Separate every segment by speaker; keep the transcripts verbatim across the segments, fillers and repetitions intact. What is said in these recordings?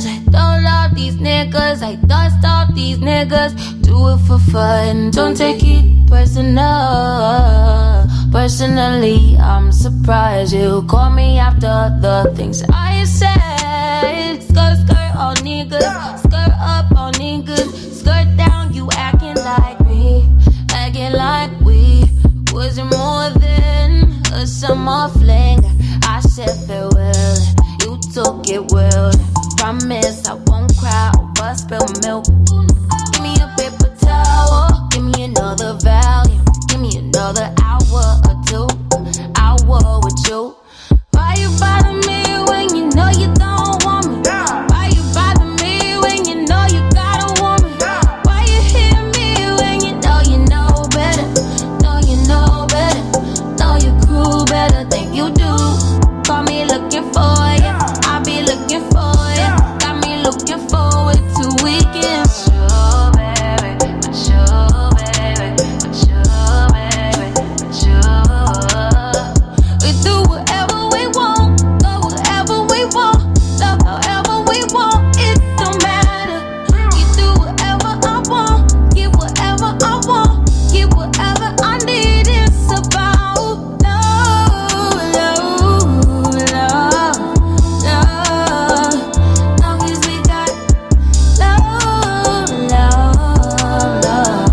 Speaker 1: bitches. I don't love these niggas. I dust off these niggas. Do it for fun. Don't take it personal. Personally, I'm surprised you call me after the things I said. Skirt, skirt, all niggas. Skirt up, all niggas. Skirt down, you acting like me. Acting like we wasn't more than a summer fling. I said farewell, you took it well. Promise I won't cry over spilled milk. Give me a paper towel, give me another volume. Give me another hour or two, hour with you. Why you bother me when you know you don't want me? Why you bother me when you know you got a woman? Why you hit me when you know you know better? Know you know better, know your crew better than you do. Call me looking for ya, I be looking for ya. Got me looking forward to weekends. Sure, baby, sure, baby, sure, baby, sure. We do whatever we want, go wherever we want, love however we want. It don't matter. You do whatever I want, get whatever I want, get whatever I need. It's about love, love, love, love. Long as we got love, love, love.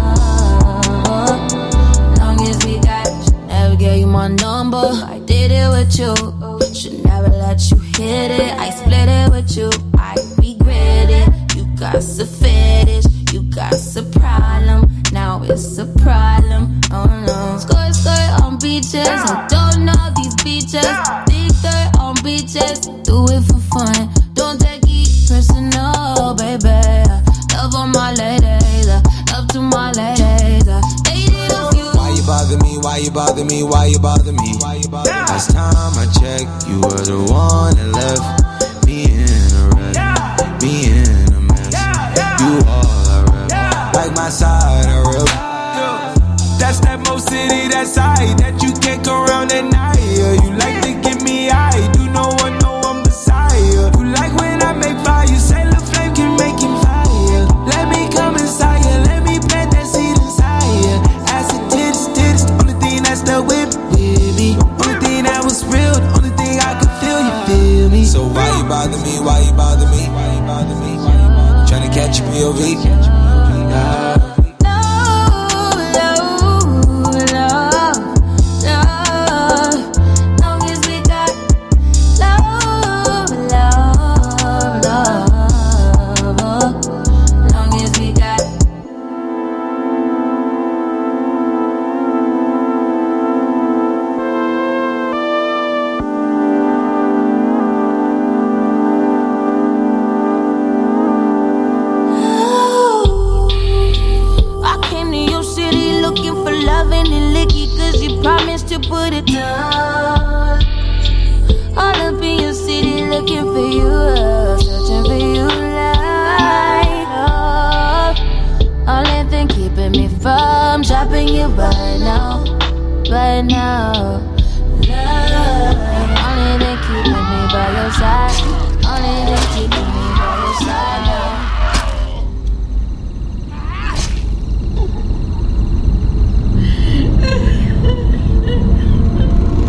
Speaker 1: Long as we got. Never gave you my number, I did it with you. Should never let you hit it, I split it with you. I regret it. You got a fetish, you got a problem. Now it's a problem, oh no. Skirt, skirt on beaches, I don't know these beaches. Dig dirt on beaches, do it for fun. Don't take it personal, baby. Love on my ladies, love to my ladies. Dated a few.
Speaker 2: Why you bother me? Why you bother me? Why you bother me? Last time I checked, you were the one that left me in a wreck, me in a mess. You all I rep, like my side I rep. That's that Mo City, that side that you can't go around at night. You like to get me high, do no one know I'm Messiah. You like when I make fire, you say the flame can make him fire. Let me come inside ya, let me plant that seed inside ya. Acid tits, tits, only thing that's the whip with me. Only thing that was real, the only thing I could feel, you feel me. So why you bother me, why you bother me? Why you bother me? Tryna catch a P O V. Nah.
Speaker 1: To put it down, all up in your city looking for you, searching for you like love. Only thing keeping me from dropping you right now, right now. Love.